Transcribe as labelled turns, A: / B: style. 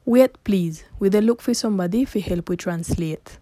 A: Wait please, we dey look for somebody to help we translate.